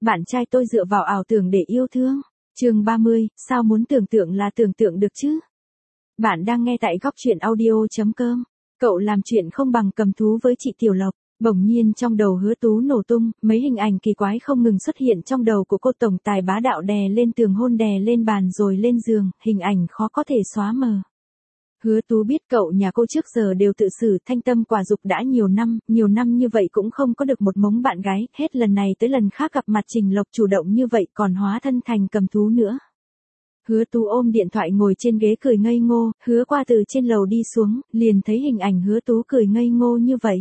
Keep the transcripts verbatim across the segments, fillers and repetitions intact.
bạn trai tôi dựa vào ảo tưởng để yêu thương. Chương ba mươi, sao muốn tưởng tượng là tưởng tượng được chứ? Bạn đang nghe tại góc truyện audio.com. Cậu làm chuyện không bằng cầm thú với chị Tiểu Lộc. Bỗng nhiên trong đầu Hứa Tú nổ tung, mấy hình ảnh kỳ quái không ngừng xuất hiện trong đầu của cô tổng tài bá đạo, đè lên tường, hôn đè lên bàn rồi lên giường, hình ảnh khó có thể xóa mờ. Hứa Tú biết cậu nhà cô trước giờ đều tự xử thanh tâm quả dục đã nhiều năm, nhiều năm như vậy cũng không có được một mống bạn gái, hết lần này tới lần khác gặp mặt Trình Lộc chủ động như vậy còn hóa thân thành cầm thú nữa. Hứa Tú ôm điện thoại ngồi trên ghế cười ngây ngô, Hứa Qua từ trên lầu đi xuống, liền thấy hình ảnh Hứa Tú cười ngây ngô như vậy.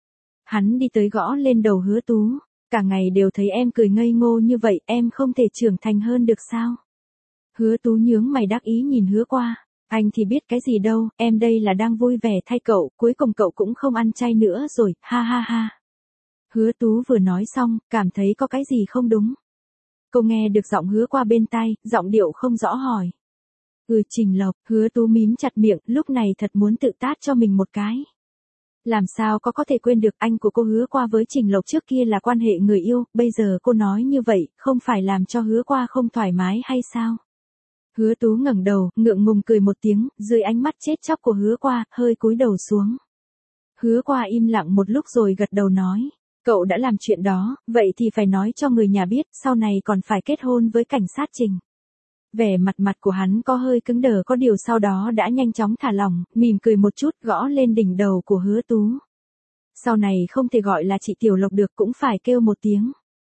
Hắn đi tới gõ lên đầu Hứa Tú, cả ngày đều thấy em cười ngây ngô như vậy, em không thể trưởng thành hơn được sao? Hứa Tú nhướng mày đắc ý nhìn Hứa Qua. Anh thì biết cái gì đâu, em đây là đang vui vẻ thay cậu, cuối cùng cậu cũng không ăn chay nữa rồi, ha ha ha. Hứa Tú vừa nói xong, cảm thấy có cái gì không đúng. Cô nghe được giọng Hứa Qua bên tai, giọng điệu không rõ hỏi. Ừ, Trình Lộc. Hứa Tú mím chặt miệng, lúc này thật muốn tự tát cho mình một cái. Làm sao có có thể quên được anh của cô Hứa Qua với Trình Lộc trước kia là quan hệ người yêu, bây giờ cô nói như vậy, không phải làm cho Hứa Qua không thoải mái hay sao? Hứa Tú ngẩng đầu, ngượng ngùng cười một tiếng, dưới ánh mắt chết chóc của Hứa Qua, hơi cúi đầu xuống. Hứa Qua im lặng một lúc rồi gật đầu nói, cậu đã làm chuyện đó, vậy thì phải nói cho người nhà biết, sau này còn phải kết hôn với cảnh sát Trình. Vẻ mặt mặt của hắn có hơi cứng đờ, có điều sau đó đã nhanh chóng thả lỏng, mỉm cười một chút, gõ lên đỉnh đầu của Hứa Tú. Sau này không thể gọi là chị Tiểu Lộc được, cũng phải kêu một tiếng.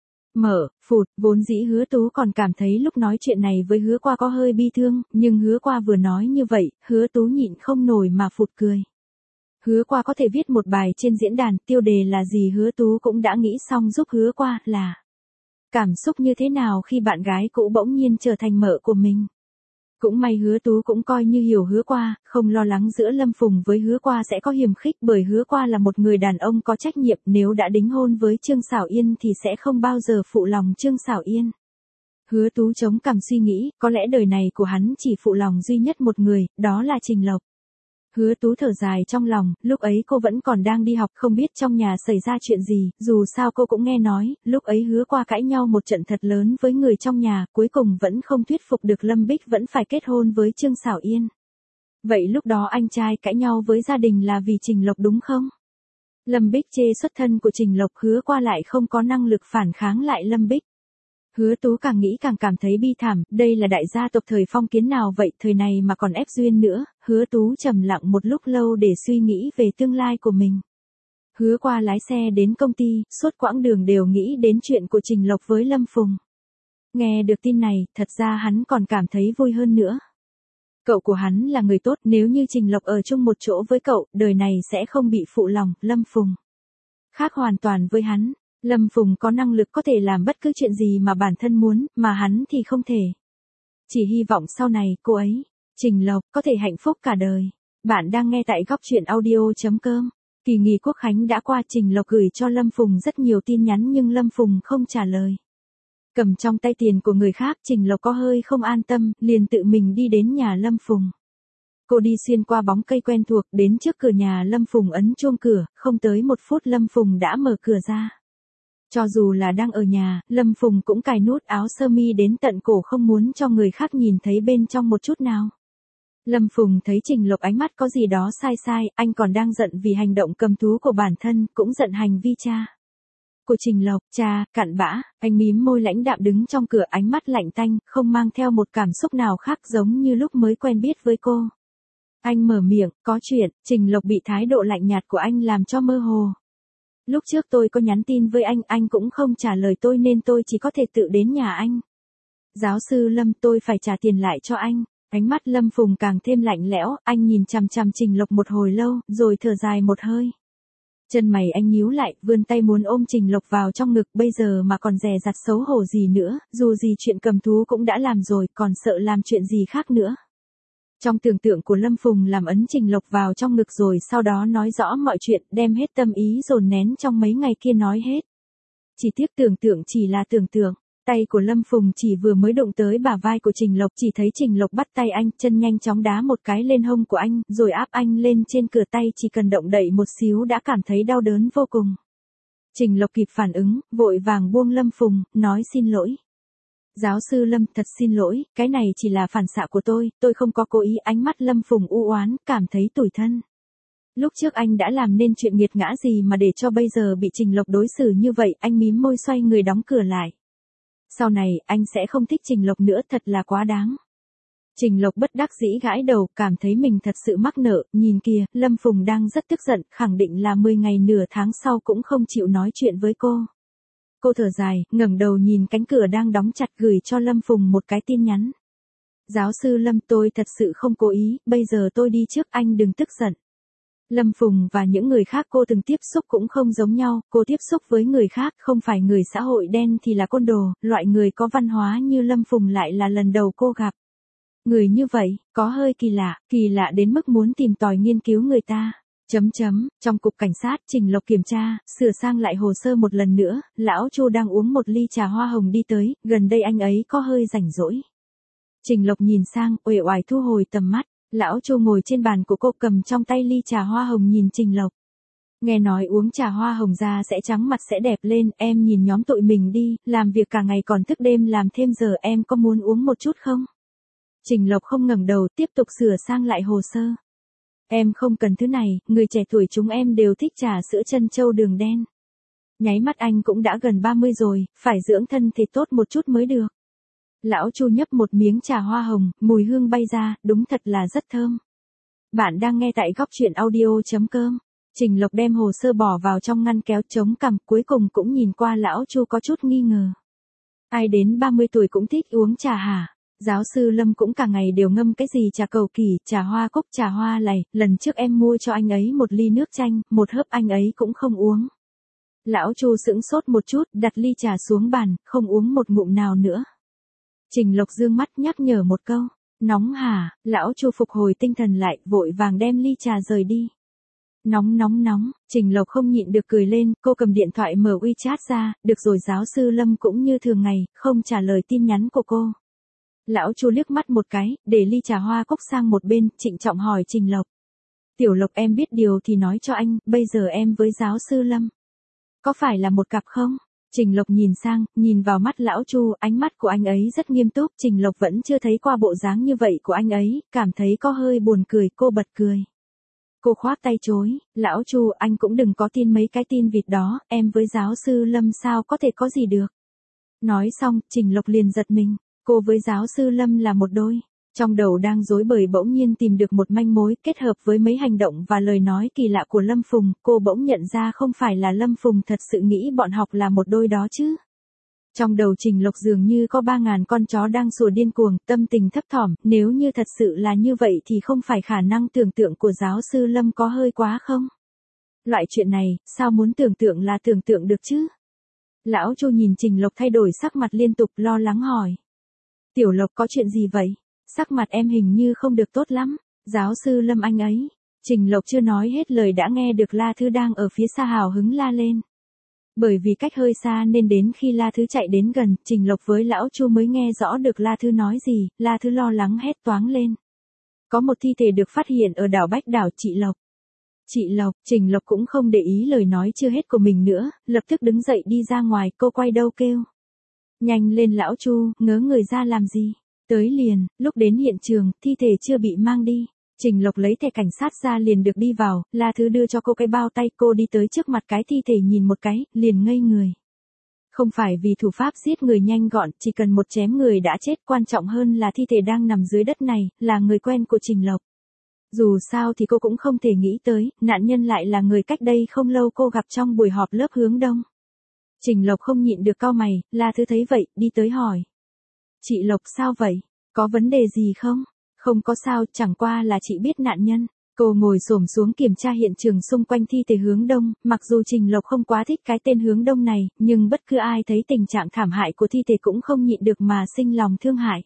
Mở, phụt, vốn dĩ Hứa Tú còn cảm thấy lúc nói chuyện này với Hứa Qua có hơi bi thương, nhưng Hứa Qua vừa nói như vậy, Hứa Tú nhịn không nổi mà phụt cười. Hứa Qua có thể viết một bài trên diễn đàn, tiêu đề là gì Hứa Tú cũng đã nghĩ xong giúp Hứa Qua, là cảm xúc như thế nào khi bạn gái cũ bỗng nhiên trở thành mợ của mình. Cũng may Hứa Tú cũng coi như hiểu Hứa Qua, không lo lắng giữa Lâm Phùng với Hứa Qua sẽ có hiềm khích, bởi Hứa Qua là một người đàn ông có trách nhiệm, nếu đã đính hôn với Trương Xảo Yên thì sẽ không bao giờ phụ lòng Trương Xảo Yên. Hứa Tú chống cằm suy nghĩ, có lẽ đời này của hắn chỉ phụ lòng duy nhất một người, đó là Trình Lộc. Hứa Tú thở dài trong lòng, lúc ấy cô vẫn còn đang đi học, không biết trong nhà xảy ra chuyện gì, dù sao cô cũng nghe nói, lúc ấy Hứa Qua cãi nhau một trận thật lớn với người trong nhà, cuối cùng vẫn không thuyết phục được Lâm Bích vẫn phải kết hôn với Trương Xảo Yên. Vậy lúc đó anh trai cãi nhau với gia đình là vì Trình Lộc đúng không? Lâm Bích chê xuất thân của Trình Lộc, Hứa Qua lại không có năng lực phản kháng lại Lâm Bích. Hứa Tú càng nghĩ càng cảm thấy bi thảm, đây là đại gia tộc thời phong kiến nào vậy, thời này mà còn ép duyên nữa. Hứa Tú trầm lặng một lúc lâu để suy nghĩ về tương lai của mình. Hứa Qua lái xe đến công ty, suốt quãng đường đều nghĩ đến chuyện của Trình Lộc với Lâm Phùng. Nghe được tin này, thật ra hắn còn cảm thấy vui hơn nữa. Cậu của hắn là người tốt, nếu như Trình Lộc ở chung một chỗ với cậu, đời này sẽ không bị phụ lòng. Lâm Phùng khác hoàn toàn với hắn. Lâm Phùng có năng lực có thể làm bất cứ chuyện gì mà bản thân muốn, mà hắn thì không thể. Chỉ hy vọng sau này cô ấy, Trình Lộc, có thể hạnh phúc cả đời. Bạn đang nghe tại góc truyện audio.com. Kỳ nghỉ Quốc khánh đã qua, Trình Lộc gửi cho Lâm Phùng rất nhiều tin nhắn nhưng Lâm Phùng không trả lời. Cầm trong tay tiền của người khác, Trình Lộc có hơi không an tâm, liền tự mình đi đến nhà Lâm Phùng. Cô đi xuyên qua bóng cây quen thuộc, đến trước cửa nhà Lâm Phùng ấn chuông cửa, không tới một phút Lâm Phùng đã mở cửa ra. Cho dù là đang ở nhà, Lâm Phùng cũng cài nút áo sơ mi đến tận cổ, không muốn cho người khác nhìn thấy bên trong một chút nào. Lâm Phùng thấy Trình Lộc ánh mắt có gì đó sai sai, anh còn đang giận vì hành động cầm thú của bản thân, cũng giận hành vi cha của Trình Lộc. Cha, cặn bã, anh mím môi lãnh đạm đứng trong cửa, ánh mắt lạnh tanh, không mang theo một cảm xúc nào khác, giống như lúc mới quen biết với cô. Anh mở miệng, có chuyện. Trình Lộc bị thái độ lạnh nhạt của anh làm cho mơ hồ. Lúc trước tôi có nhắn tin với anh, anh cũng không trả lời tôi nên tôi chỉ có thể tự đến nhà anh. Giáo sư Lâm, tôi phải trả tiền lại cho anh. Ánh mắt Lâm Phùng càng thêm lạnh lẽo, anh nhìn chằm chằm Trình Lộc một hồi lâu, rồi thở dài một hơi. Chân mày anh nhíu lại, vươn tay muốn ôm Trình Lộc vào trong ngực, bây giờ mà còn dè dặt xấu hổ gì nữa, dù gì chuyện cầm thú cũng đã làm rồi, còn sợ làm chuyện gì khác nữa. Trong tưởng tượng của Lâm Phùng làm ấn Trình Lộc vào trong ngực rồi sau đó nói rõ mọi chuyện, đem hết tâm ý dồn nén trong mấy ngày kia nói hết. Chỉ tiếc tưởng tượng chỉ là tưởng tượng. Tay của Lâm Phùng chỉ vừa mới đụng tới bả vai của Trình Lộc, chỉ thấy Trình Lộc bắt tay anh, chân nhanh chóng đá một cái lên hông của anh, rồi áp anh lên trên cửa, tay chỉ cần động đậy một xíu đã cảm thấy đau đớn vô cùng. Trình Lộc kịp phản ứng, vội vàng buông Lâm Phùng, nói xin lỗi. Giáo sư Lâm, thật xin lỗi, cái này chỉ là phản xạ của tôi, tôi không có cố ý. Ánh mắt Lâm Phùng u oán, cảm thấy tủi thân. Lúc trước anh đã làm nên chuyện nghiệt ngã gì mà để cho bây giờ bị Trình Lộc đối xử như vậy. Anh mím môi xoay người đóng cửa lại. Sau này, anh sẽ không thích Trình Lộc nữa, thật là quá đáng. Trình Lộc bất đắc dĩ gãi đầu, cảm thấy mình thật sự mắc nợ. Nhìn kìa, Lâm Phùng đang rất tức giận, khẳng định là mười ngày nửa tháng sau cũng không chịu nói chuyện với cô. Cô thở dài, ngẩng đầu nhìn cánh cửa đang đóng chặt, gửi cho Lâm Phùng một cái tin nhắn. Giáo sư Lâm, tôi thật sự không cố ý, bây giờ tôi đi trước, anh đừng tức giận. Lâm Phùng và những người khác cô từng tiếp xúc cũng không giống nhau, cô tiếp xúc với người khác không phải người xã hội đen thì là côn đồ, loại người có văn hóa như Lâm Phùng lại là lần đầu cô gặp. Người như vậy, có hơi kỳ lạ, kỳ lạ đến mức muốn tìm tòi nghiên cứu người ta. Chấm chấm, trong cục cảnh sát, Trình Lộc kiểm tra, sửa sang lại hồ sơ một lần nữa, lão Chu đang uống một ly trà hoa hồng đi tới, gần đây anh ấy có hơi rảnh rỗi. Trình Lộc nhìn sang, uể oải thu hồi tầm mắt, lão Chu ngồi trên bàn của cô cầm trong tay ly trà hoa hồng nhìn Trình Lộc. Nghe nói uống trà hoa hồng da sẽ trắng mặt sẽ đẹp lên, em nhìn nhóm tụi mình đi, làm việc cả ngày còn thức đêm làm thêm giờ, em có muốn uống một chút không? Trình Lộc không ngẩng đầu, tiếp tục sửa sang lại hồ sơ. Em không cần thứ này, người trẻ tuổi chúng em đều thích trà sữa trân châu đường đen. Nháy mắt anh cũng đã gần ba mươi rồi, phải dưỡng thân thì tốt một chút mới được. Lão Chu nhấp một miếng trà hoa hồng, mùi hương bay ra, đúng thật là rất thơm. Bạn đang nghe tại góc truyện audio chấm com. Trình Lộc đem hồ sơ bỏ vào trong ngăn kéo chống cằm, cuối cùng cũng nhìn qua lão Chu có chút nghi ngờ. Ai đến ba mươi tuổi cũng thích uống trà hả? Giáo sư Lâm cũng cả ngày đều ngâm cái gì trà cầu kỳ, trà hoa cúc, trà hoa lầy, lần trước em mua cho anh ấy một ly nước chanh, một hớp anh ấy cũng không uống. Lão Chu sững sốt một chút, đặt ly trà xuống bàn, không uống một ngụm nào nữa. Trình Lộc dương mắt nhắc nhở một câu, nóng hả? Lão Chu phục hồi tinh thần lại, vội vàng đem ly trà rời đi. Nóng nóng nóng, Trình Lộc không nhịn được cười lên, cô cầm điện thoại mở WeChat ra, được rồi, giáo sư Lâm cũng như thường ngày, không trả lời tin nhắn của cô. Lão Chu liếc mắt một cái, để ly trà hoa cốc sang một bên, trịnh trọng hỏi Trình Lộc. Tiểu Lộc, em biết điều thì nói cho anh, bây giờ em với giáo sư Lâm. Có phải là một cặp không? Trình Lộc nhìn sang, nhìn vào mắt lão Chu, ánh mắt của anh ấy rất nghiêm túc, Trình Lộc vẫn chưa thấy qua bộ dáng như vậy của anh ấy, cảm thấy có hơi buồn cười, cô bật cười. Cô khoác tay chối, lão Chu, anh cũng đừng có tin mấy cái tin vịt đó, em với giáo sư Lâm sao có thể có gì được. Nói xong, Trình Lộc liền giật mình. Cô với giáo sư Lâm là một đôi. Trong đầu đang rối bời bỗng nhiên tìm được một manh mối, kết hợp với mấy hành động và lời nói kỳ lạ của Lâm Phùng, cô bỗng nhận ra không phải là Lâm Phùng thật sự nghĩ bọn họ là một đôi đó chứ. Trong đầu Trình Lộc dường như có ba ngàn con chó đang sủa điên cuồng, tâm tình thấp thỏm, nếu như thật sự là như vậy thì không phải khả năng tưởng tượng của giáo sư Lâm có hơi quá không? Loại chuyện này, sao muốn tưởng tượng là tưởng tượng được chứ? Lão Chu nhìn Trình Lộc thay đổi sắc mặt liên tục, lo lắng hỏi. Tiểu Lộc, có chuyện gì vậy? Sắc mặt em hình như không được tốt lắm. Giáo sư Lâm anh ấy. Trình Lộc chưa nói hết lời đã nghe được La Thư đang ở phía xa hào hứng la lên. Bởi vì cách hơi xa nên đến khi La Thư chạy đến gần, Trình Lộc với lão Chu mới nghe rõ được La Thư nói gì. La Thư lo lắng hét toáng lên. Có một thi thể được phát hiện ở đảo Bách Đảo, chị Lộc. Chị Lộc, Trình Lộc cũng không để ý lời nói chưa hết của mình nữa, lập tức đứng dậy đi ra ngoài, cô quay đầu kêu. Nhanh lên lão Chu, ngớ người ra làm gì? Tới liền, lúc đến hiện trường, thi thể chưa bị mang đi. Trình Lộc lấy thẻ cảnh sát ra liền được đi vào, La Thư đưa cho cô cái bao tay, cô đi tới trước mặt cái thi thể nhìn một cái, liền ngây người. Không phải vì thủ pháp giết người nhanh gọn, chỉ cần một chém người đã chết, quan trọng hơn là thi thể đang nằm dưới đất này, là người quen của Trình Lộc. Dù sao thì cô cũng không thể nghĩ tới, nạn nhân lại là người cách đây không lâu cô gặp trong buổi họp lớp hướng đông. Trình Lộc không nhịn được cau mày, La Thư thấy vậy, đi tới hỏi. Chị Lộc sao vậy? Có vấn đề gì không? Không có sao, chẳng qua là chị biết nạn nhân. Cô ngồi xổm xuống kiểm tra hiện trường xung quanh thi thể hướng đông, mặc dù Trình Lộc không quá thích cái tên hướng đông này, nhưng bất cứ ai thấy tình trạng thảm hại của thi thể cũng không nhịn được mà sinh lòng thương hại.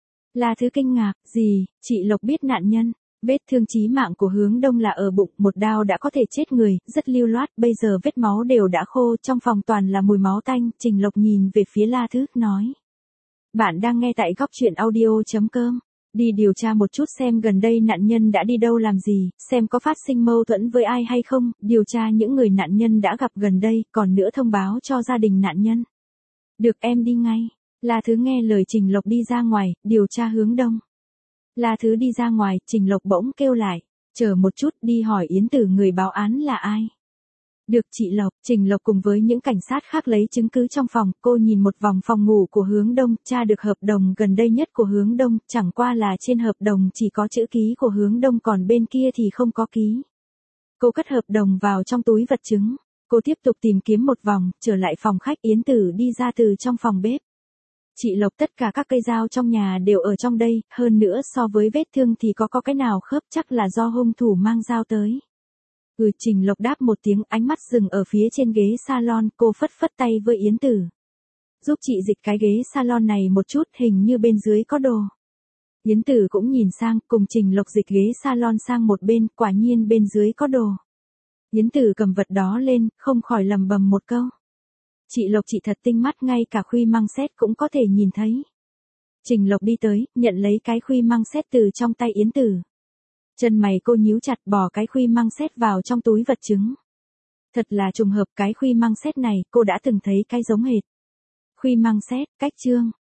La Thư kinh ngạc, gì, chị Lộc biết nạn nhân? Vết thương chí mạng của hướng đông là ở bụng, một đao đã có thể chết người, rất lưu loát, bây giờ vết máu đều đã khô, trong phòng toàn là mùi máu tanh. Trình Lộc nhìn về phía La Thư, nói. Bạn đang nghe tại góc truyện audio chấm com. Đi điều tra một chút xem gần đây nạn nhân đã đi đâu làm gì, xem có phát sinh mâu thuẫn với ai hay không, điều tra những người nạn nhân đã gặp gần đây, còn nữa thông báo cho gia đình nạn nhân. Được, em đi ngay. La Thứ nghe lời Trình Lộc đi ra ngoài, điều tra hướng đông. La Thứ đi ra ngoài, Trình Lộc bỗng kêu lại, chờ một chút, đi hỏi Yến Tử người báo án là ai. Được chị Lộc. Trình Lộc cùng với những cảnh sát khác lấy chứng cứ trong phòng, cô nhìn một vòng phòng ngủ của Hướng Đông, tra được hợp đồng gần đây nhất của Hướng Đông, chẳng qua là trên hợp đồng chỉ có chữ ký của Hướng Đông còn bên kia thì không có ký. Cô cất hợp đồng vào trong túi vật chứng, cô tiếp tục tìm kiếm một vòng, trở lại phòng khách. Yến Tử đi ra từ trong phòng bếp. Chị Lộc, tất cả các cây dao trong nhà đều ở trong đây, hơn nữa so với vết thương thì có có cái nào khớp, chắc là do hung thủ mang dao tới. Ừ, Trình Lộc đáp một tiếng, ánh mắt dừng ở phía trên ghế salon, cô phất phất tay với Yến Tử. Giúp chị dịch cái ghế salon này một chút, hình như bên dưới có đồ. Yến Tử cũng nhìn sang, cùng Trình Lộc dịch ghế salon sang một bên, quả nhiên bên dưới có đồ. Yến Tử cầm vật đó lên, không khỏi lầm bầm một câu. Chị Lộc chị thật tinh mắt, ngay cả khuy măng xét cũng có thể nhìn thấy. Trình Lộc đi tới, nhận lấy cái khuy măng xét từ trong tay Yến Tử. Chân mày cô nhíu chặt, bỏ cái khuy măng xét vào trong túi vật chứng. Thật là trùng hợp, cái khuy măng xét này cô đã từng thấy cái giống hệt. Khuy măng xét, cách chương.